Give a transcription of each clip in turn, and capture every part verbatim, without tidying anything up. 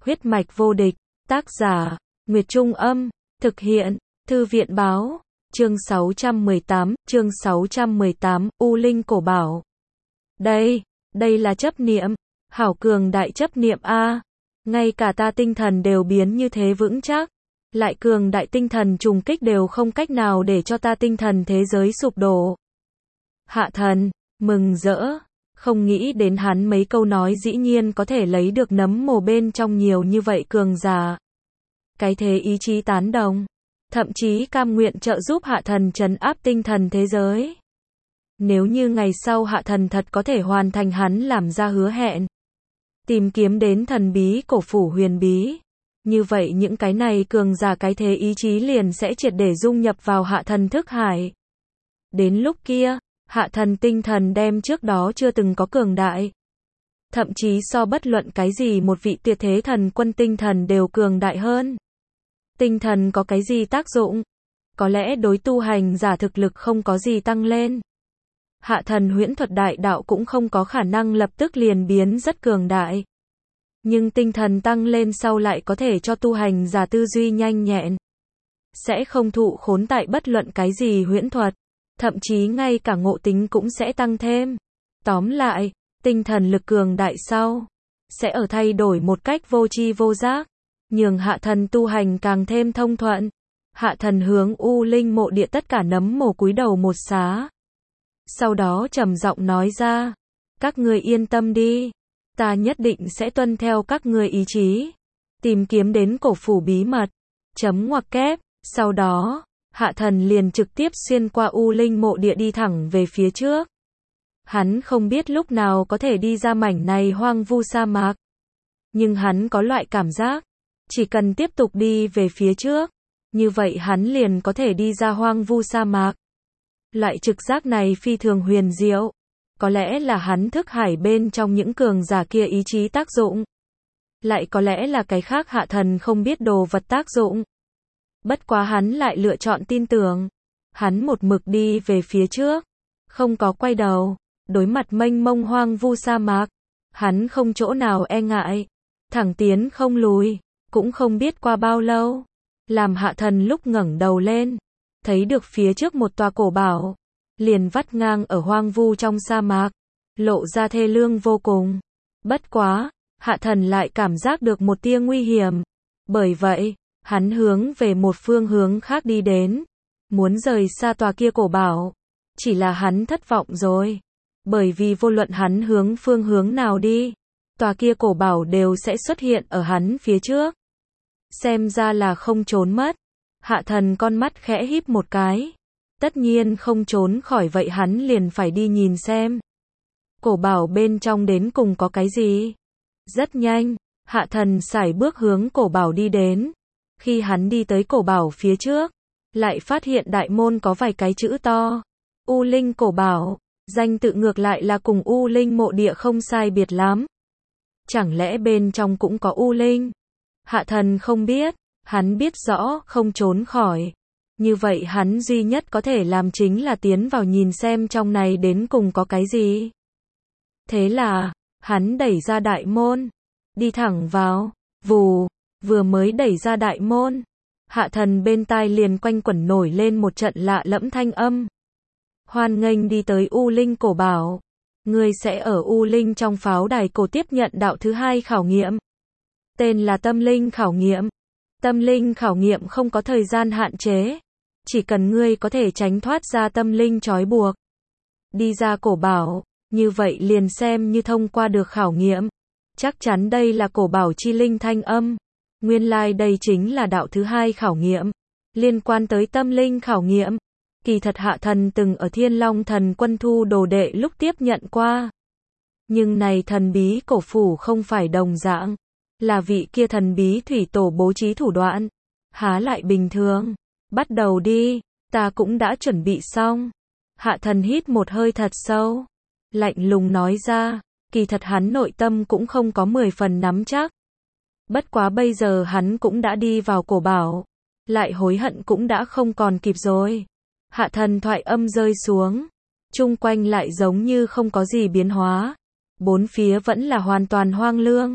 Huyết mạch vô địch, tác giả, Nguyệt Trung Âm, thực hiện, Thư viện Báo, chương sáu trăm mười tám, chương sáu trăm mười tám, U Linh Cổ Bảo. Đây, đây là chấp niệm, hảo cường đại chấp niệm a, ngay cả ta tinh thần đều biến như thế vững chắc, lại cường đại tinh thần trùng kích đều không cách nào để cho ta tinh thần thế giới sụp đổ. Hạ Thần, mừng rỡ, không nghĩ đến hắn mấy câu nói dĩ nhiên có thể lấy được nấm mồ bên trong nhiều như vậy cường giả. Cái thế ý chí tán đồng, thậm chí cam nguyện trợ giúp Hạ Thần trấn áp tinh thần thế giới. Nếu như ngày sau Hạ Thần thật có thể hoàn thành hắn làm ra hứa hẹn, tìm kiếm đến thần bí cổ phủ huyền bí, như vậy những cái này cường giả cái thế ý chí liền sẽ triệt để dung nhập vào Hạ Thần thức hải. Đến lúc kia, Hạ Thần tinh thần đem trước đó chưa từng có cường đại. Thậm chí so bất luận cái gì một vị tuyệt thế thần quân tinh thần đều cường đại hơn. Tinh thần có cái gì tác dụng? Có lẽ đối tu hành giả thực lực không có gì tăng lên. Hạ Thần huyễn thuật đại đạo cũng không có khả năng lập tức liền biến rất cường đại. Nhưng tinh thần tăng lên sau lại có thể cho tu hành giả tư duy nhanh nhẹn. Sẽ không thụ khốn tại bất luận cái gì huyễn thuật. Thậm chí ngay cả ngộ tính cũng sẽ tăng thêm. Tóm lại, tinh thần lực cường đại sau, sẽ ở thay đổi một cách vô tri vô giác, nhường Hạ Thần tu hành càng thêm thông thuận. Hạ Thần hướng U Linh mộ địa tất cả nấm mồ cúi đầu một xá. Sau đó trầm giọng nói ra, các ngươi yên tâm đi, ta nhất định sẽ tuân theo các ngươi ý chí, tìm kiếm đến cổ phủ bí mật. Chấm ngoặc kép, sau đó, Hạ Thần liền trực tiếp xuyên qua U Linh mộ địa đi thẳng về phía trước. Hắn không biết lúc nào có thể đi ra mảnh này hoang vu sa mạc. Nhưng hắn có loại cảm giác, chỉ cần tiếp tục đi về phía trước, như vậy hắn liền có thể đi ra hoang vu sa mạc. Loại trực giác này phi thường huyền diệu. Có lẽ là hắn thức hải bên trong những cường giả kia ý chí tác dụng. Lại có lẽ là cái khác Hạ Thần không biết đồ vật tác dụng. Bất quá hắn lại lựa chọn tin tưởng. Hắn một mực đi về phía trước, không có quay đầu, đối mặt mênh mông hoang vu sa mạc. Hắn không chỗ nào e ngại, thẳng tiến không lùi, cũng không biết qua bao lâu. Làm Hạ Thần lúc ngẩng đầu lên, thấy được phía trước một tòa cổ bảo, liền vắt ngang ở hoang vu trong sa mạc, lộ ra thê lương vô cùng. Bất quá, Hạ Thần lại cảm giác được một tia nguy hiểm. Bởi vậy, hắn hướng về một phương hướng khác đi đến, muốn rời xa tòa kia cổ bảo. Chỉ là hắn thất vọng rồi, bởi vì vô luận hắn hướng phương hướng nào đi, tòa kia cổ bảo đều sẽ xuất hiện ở hắn phía trước. Xem ra là không trốn mất. Hạ Thần con mắt khẽ híp một cái. Tất nhiên không trốn khỏi vậy hắn liền phải đi nhìn xem. Cổ bảo bên trong đến cùng có cái gì? Rất nhanh, Hạ Thần sải bước hướng cổ bảo đi đến. Khi hắn đi tới cổ bảo phía trước, lại phát hiện đại môn có vài cái chữ to. U Linh Cổ Bảo, danh tự ngược lại là cùng U Linh mộ địa không sai biệt lắm. Chẳng lẽ bên trong cũng có U Linh? Hạ Thần không biết, hắn biết rõ không trốn khỏi. Như vậy hắn duy nhất có thể làm chính là tiến vào nhìn xem trong này đến cùng có cái gì. Thế là, hắn đẩy ra đại môn, đi thẳng vào, vù, vừa mới đẩy ra đại môn. Hạ Thần bên tai liền quanh quẩn nổi lên một trận lạ lẫm thanh âm. Hoan nghênh đi tới U Linh Cổ Bảo. Ngươi sẽ ở U Linh trong pháo đài cổ tiếp nhận đạo thứ hai khảo nghiệm. Tên là tâm linh khảo nghiệm. Tâm linh khảo nghiệm không có thời gian hạn chế. Chỉ cần ngươi có thể tránh thoát ra tâm linh trói buộc, đi ra cổ bảo, như vậy liền xem như thông qua được khảo nghiệm. Chắc chắn đây là cổ bảo chi linh thanh âm. Nguyên lai like đây chính là đạo thứ hai khảo nghiệm. Liên quan tới tâm linh khảo nghiệm. Kỳ thật Hạ Thần từng ở Thiên Long Thần Quân thu đồ đệ lúc tiếp nhận qua. Nhưng này thần bí cổ phủ không phải đồng dạng. Là vị kia thần bí thủy tổ bố trí thủ đoạn. Há lại bình thường. Bắt đầu đi, ta cũng đã chuẩn bị xong. Hạ Thần hít một hơi thật sâu. Lạnh lùng nói ra, kỳ thật hắn nội tâm cũng không có mười phần nắm chắc. Bất quá bây giờ hắn cũng đã đi vào cổ bảo. Lại hối hận cũng đã không còn kịp rồi. Hạ Thần thoại âm rơi xuống. Chung quanh lại giống như không có gì biến hóa. Bốn phía vẫn là hoàn toàn hoang lương.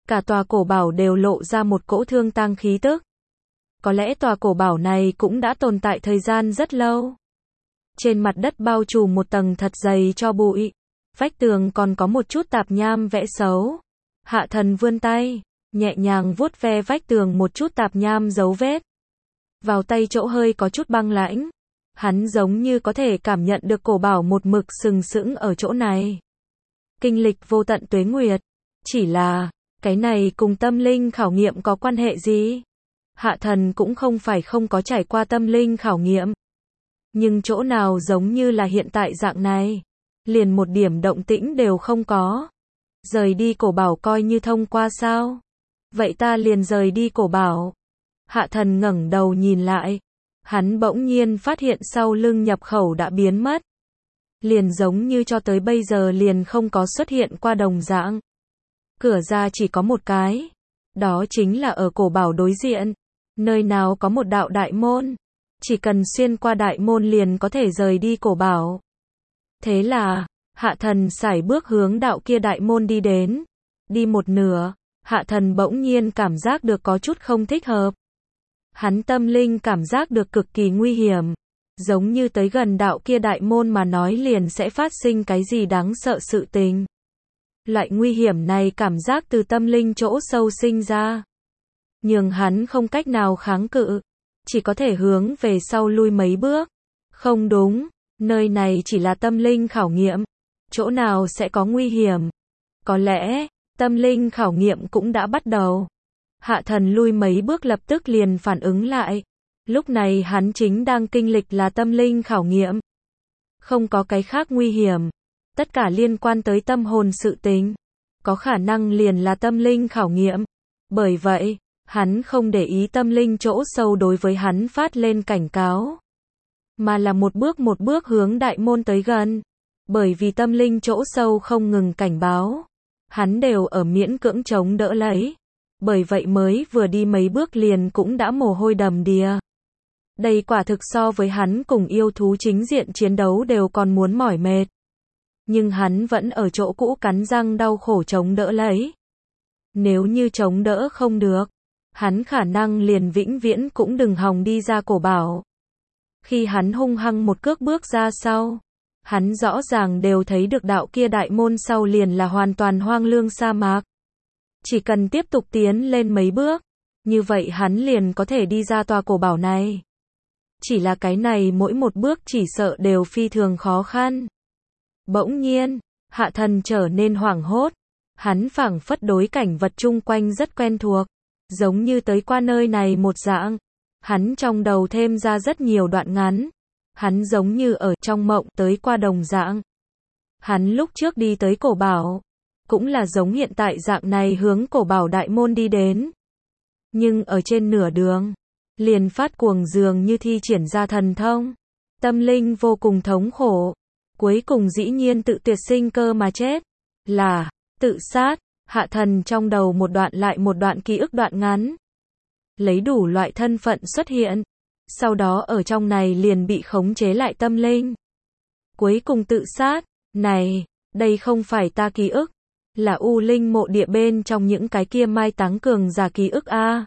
Cả tòa cổ bảo đều lộ ra một cỗ thương tang khí tức. Có lẽ tòa cổ bảo này cũng đã tồn tại thời gian rất lâu. Trên mặt đất bao trùm một tầng thật dày tro bụi. Vách tường còn có một chút tạp nham vẽ xấu. Hạ Thần vươn tay, nhẹ nhàng vuốt ve vách tường một chút tạp nham dấu vết. Vào tay chỗ hơi có chút băng lãnh. Hắn giống như có thể cảm nhận được cổ bảo một mực sừng sững ở chỗ này. Kinh lịch vô tận tuế nguyệt. Chỉ là, cái này cùng tâm linh khảo nghiệm có quan hệ gì? Hạ Thần cũng không phải không có trải qua tâm linh khảo nghiệm. Nhưng chỗ nào giống như là hiện tại dạng này. Liền một điểm động tĩnh đều không có. Rời đi cổ bảo coi như thông qua sao? Vậy ta liền rời đi cổ bảo. Hạ Thần ngẩng đầu nhìn lại. Hắn bỗng nhiên phát hiện sau lưng nhập khẩu đã biến mất. Liền giống như cho tới bây giờ liền không có xuất hiện qua đồng dạng. Cửa ra chỉ có một cái. Đó chính là ở cổ bảo đối diện. Nơi nào có một đạo đại môn. Chỉ cần xuyên qua đại môn liền có thể rời đi cổ bảo. Thế là, Hạ Thần sải bước hướng đạo kia đại môn đi đến. Đi một nửa, Hạ Thần bỗng nhiên cảm giác được có chút không thích hợp. Hắn tâm linh cảm giác được cực kỳ nguy hiểm. Giống như tới gần đạo kia đại môn mà nói liền sẽ phát sinh cái gì đáng sợ sự tình. Loại nguy hiểm này cảm giác từ tâm linh chỗ sâu sinh ra. Nhưng hắn không cách nào kháng cự. Chỉ có thể hướng về sau lui mấy bước. Không đúng, nơi này chỉ là tâm linh khảo nghiệm. Chỗ nào sẽ có nguy hiểm? Có lẽ, tâm linh khảo nghiệm cũng đã bắt đầu. Hạ Thần lui mấy bước lập tức liền phản ứng lại. Lúc này hắn chính đang kinh lịch là tâm linh khảo nghiệm. Không có cái khác nguy hiểm. Tất cả liên quan tới tâm hồn sự tình. Có khả năng liền là tâm linh khảo nghiệm. Bởi vậy, hắn không để ý tâm linh chỗ sâu đối với hắn phát lên cảnh cáo. Mà là một bước một bước hướng đại môn tới gần. Bởi vì tâm linh chỗ sâu không ngừng cảnh báo. Hắn đều ở miễn cưỡng chống đỡ lấy. Bởi vậy mới vừa đi mấy bước liền cũng đã mồ hôi đầm đìa. Đây quả thực so với hắn cùng yêu thú chính diện chiến đấu đều còn muốn mỏi mệt. Nhưng hắn vẫn ở chỗ cũ cắn răng đau khổ chống đỡ lấy. Nếu như chống đỡ không được, hắn khả năng liền vĩnh viễn cũng đừng hòng đi ra cổ bảo. Khi hắn hung hăng một cước bước ra sau, hắn rõ ràng đều thấy được đạo kia đại môn sau liền là hoàn toàn hoang lương sa mạc. Chỉ cần tiếp tục tiến lên mấy bước, như vậy hắn liền có thể đi ra tòa cổ bảo này. Chỉ là cái này mỗi một bước chỉ sợ đều phi thường khó khăn. Bỗng nhiên, Hạ Thần trở nên hoảng hốt. Hắn phảng phất đối cảnh vật chung quanh rất quen thuộc. Giống như tới qua nơi này một dạng. Hắn trong đầu thêm ra rất nhiều đoạn ngắn. Hắn giống như ở trong mộng tới qua đồng dạng. Hắn lúc trước đi tới cổ bảo. Cũng là giống hiện tại dạng này hướng cổ bảo đại môn đi đến. Nhưng ở trên nửa đường, liền phát cuồng dường như thi triển ra thần thông. Tâm linh vô cùng thống khổ. Cuối cùng dĩ nhiên tự tuyệt sinh cơ mà chết. Là, tự sát. Hạ Thần trong đầu một đoạn lại một đoạn ký ức đoạn ngắn. Lấy đủ loại thân phận xuất hiện. Sau đó ở trong này liền bị khống chế lại tâm linh. Cuối cùng tự sát. Này, đây không phải ta ký ức. Là U Linh mộ địa bên trong những cái kia mai táng cường giả ký ức a.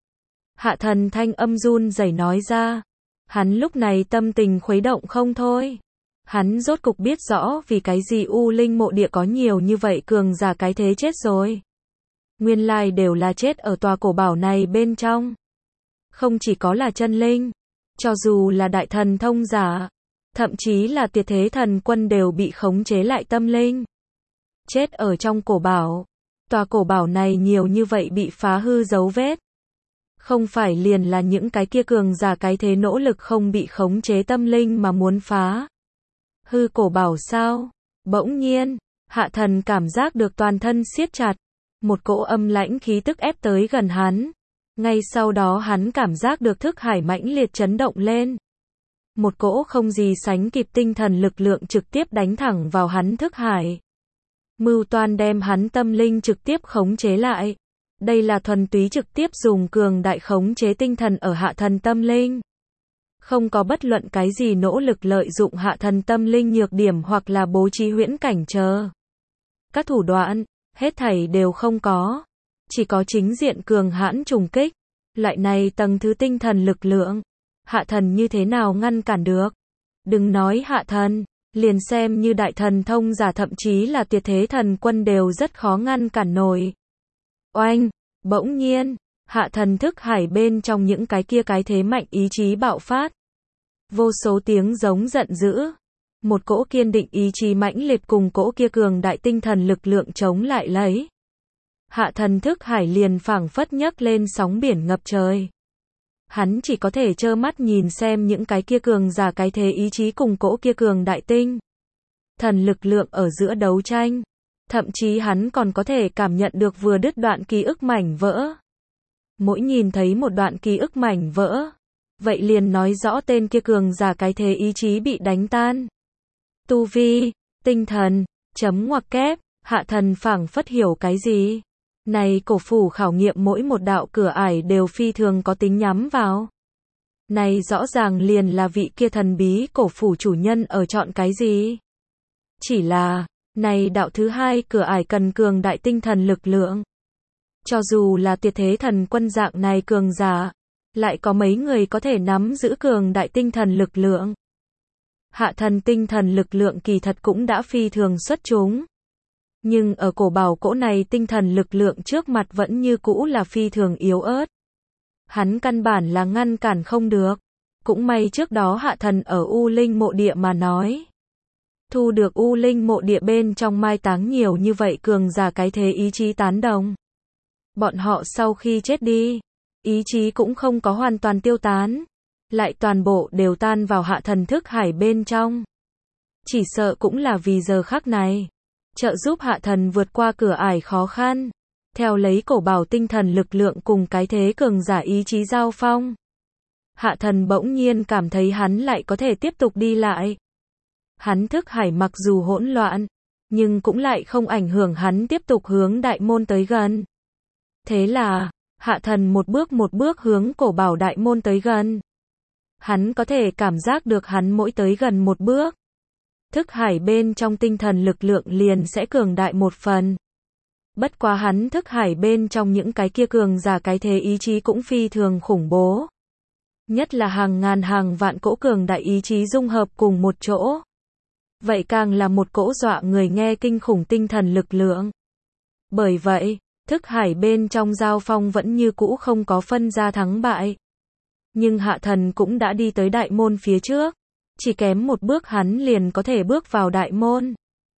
Hạ Thần thanh âm run rẩy nói ra. Hắn lúc này tâm tình khuấy động không thôi. Hắn rốt cục biết rõ vì cái gì U Linh mộ địa có nhiều như vậy cường giả cái thế chết rồi. Nguyên lai đều là chết ở tòa cổ bảo này bên trong. Không chỉ có là chân linh, cho dù là đại thần thông giả, thậm chí là tuyệt thế thần quân đều bị khống chế lại tâm linh. Chết ở trong cổ bảo. Tòa cổ bảo này nhiều như vậy bị phá hư dấu vết. Không phải liền là những cái kia cường giả cái thế nỗ lực không bị khống chế tâm linh mà muốn phá hư cổ bảo sao? Bỗng nhiên, Hạ Thần cảm giác được toàn thân siết chặt. Một cỗ âm lãnh khí tức ép tới gần hắn. Ngay sau đó hắn cảm giác được thức hải mãnh liệt chấn động lên. Một cỗ không gì sánh kịp tinh thần lực lượng trực tiếp đánh thẳng vào hắn thức hải. Mưu toan đem hắn tâm linh trực tiếp khống chế lại. Đây là thuần túy trực tiếp dùng cường đại khống chế tinh thần ở Hạ Thần tâm linh. Không có bất luận cái gì nỗ lực lợi dụng Hạ Thần tâm linh nhược điểm hoặc là bố trí huyễn cảnh chờ. Các thủ đoạn, hết thảy đều không có. chỉ có chính diện cường hãn trùng kích. Loại này tầng thứ tinh thần lực lượng, hạ thần như thế nào ngăn cản được? Đừng nói hạ thần, liền xem như đại thần thông giả thậm chí là tuyệt thế thần quân đều rất khó ngăn cản nổi. Oanh, bỗng nhiên, hạ thần thức hải bên trong những cái kia cái thế mạnh ý chí bạo phát. Vô số tiếng giống giận dữ. Một cỗ kiên định ý chí mãnh liệt cùng cỗ kia cường đại tinh thần lực lượng chống lại lấy. Hạ thần thức hải liền phảng phất nhấc lên sóng biển ngập trời. Hắn chỉ có thể trơ mắt nhìn xem những cái kia cường giả cái thế ý chí cùng cỗ kia cường đại tinh thần lực lượng ở giữa đấu tranh. Thậm chí hắn còn có thể cảm nhận được vừa đứt đoạn ký ức mảnh vỡ. Mỗi nhìn thấy một đoạn ký ức mảnh vỡ, vậy liền nói rõ tên kia cường giả cái thế ý chí bị đánh tan. Tu vi, tinh thần, chấm ngoặc kép, hạ thần phảng phất hiểu cái gì. Này cổ phủ khảo nghiệm mỗi một đạo cửa ải đều phi thường có tính nhắm vào. Này rõ ràng liền là vị kia thần bí cổ phủ chủ nhân ở chọn cái gì. Chỉ là, này đạo thứ hai cửa ải cần cường đại tinh thần lực lượng. Cho dù là tuyệt thế thần quân dạng này cường giả, lại có mấy người có thể nắm giữ cường đại tinh thần lực lượng. Hạ thần tinh thần lực lượng kỳ thật cũng đã phi thường xuất chúng. Nhưng ở cổ bảo cỗ này tinh thần lực lượng trước mặt vẫn như cũ là phi thường yếu ớt. Hắn căn bản là ngăn cản không được. Cũng may trước đó hạ thần ở U Linh mộ địa mà nói. Thu được U Linh mộ địa bên trong mai táng nhiều như vậy cường giả cái thế ý chí tán đồng. Bọn họ sau khi chết đi, ý chí cũng không có hoàn toàn tiêu tán. Lại toàn bộ đều tan vào hạ thần thức hải bên trong. Chỉ sợ cũng là vì giờ khắc này. Trợ giúp hạ thần vượt qua cửa ải khó khăn. Theo lấy cổ bảo tinh thần lực lượng cùng cái thế cường giả ý chí giao phong. Hạ thần bỗng nhiên cảm thấy hắn lại có thể tiếp tục đi lại. Hắn thức hải mặc dù hỗn loạn, nhưng cũng lại không ảnh hưởng hắn tiếp tục hướng đại môn tới gần. Thế là, hạ thần một bước một bước hướng cổ bảo đại môn tới gần. Hắn có thể cảm giác được hắn mỗi tới gần một bước. Thức hải bên trong tinh thần lực lượng liền sẽ cường đại một phần. Bất quá hắn thức hải bên trong những cái kia cường giả cái thế ý chí cũng phi thường khủng bố. Nhất là hàng ngàn hàng vạn cỗ cường đại ý chí dung hợp cùng một chỗ. Vậy càng là một cỗ dọa người nghe kinh khủng tinh thần lực lượng. Bởi vậy, thức hải bên trong giao phong vẫn như cũ không có phân ra thắng bại. Nhưng hạ thần cũng đã đi tới đại môn phía trước. Chỉ kém một bước hắn liền có thể bước vào đại môn.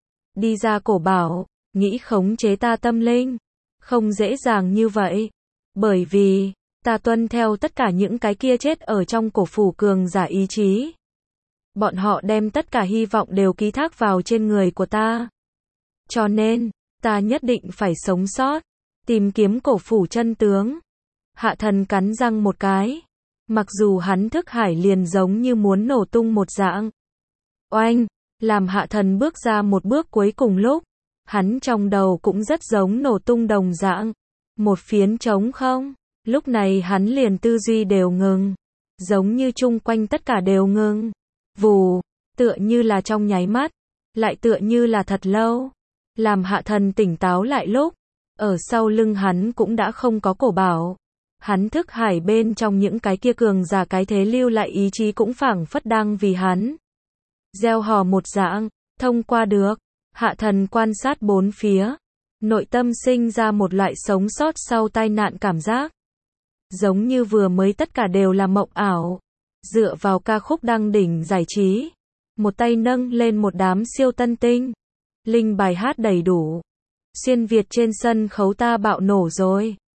Đi ra cổ bảo, nghĩ khống chế ta tâm linh. Không dễ dàng như vậy. Bởi vì, ta tuân theo tất cả những cái kia chết ở trong cổ phủ cường giả ý chí. Bọn họ đem tất cả hy vọng đều ký thác vào trên người của ta. Cho nên, ta nhất định phải sống sót. Tìm kiếm cổ phủ chân tướng. Hạ thần cắn răng một cái. Mặc dù hắn thức hải liền giống như muốn nổ tung một dạng. Oanh, làm hạ thần bước ra một bước cuối cùng lúc. Hắn trong đầu cũng rất giống nổ tung đồng dạng. Một phiến trống không. Lúc này hắn liền tư duy đều ngừng. Giống như chung quanh tất cả đều ngừng. Vù, tựa như là trong nháy mắt. Lại tựa như là thật lâu. Làm hạ thần tỉnh táo lại lúc. Ở sau lưng hắn cũng đã không có cổ bảo. Hắn thức hải bên trong những cái kia cường giả cái thế lưu lại ý chí cũng phảng phất đang vì hắn. Gieo hò một dạng, thông qua được. Hạ thần quan sát bốn phía. Nội tâm sinh ra một loại sống sót sau tai nạn cảm giác. Giống như vừa mới tất cả đều là mộng ảo. Dựa vào ca khúc đăng đỉnh giải trí. Một tay nâng lên một đám siêu tân tinh. Linh bài hát đầy đủ. Xuyên Việt trên sân khấu ta bạo nổ rồi.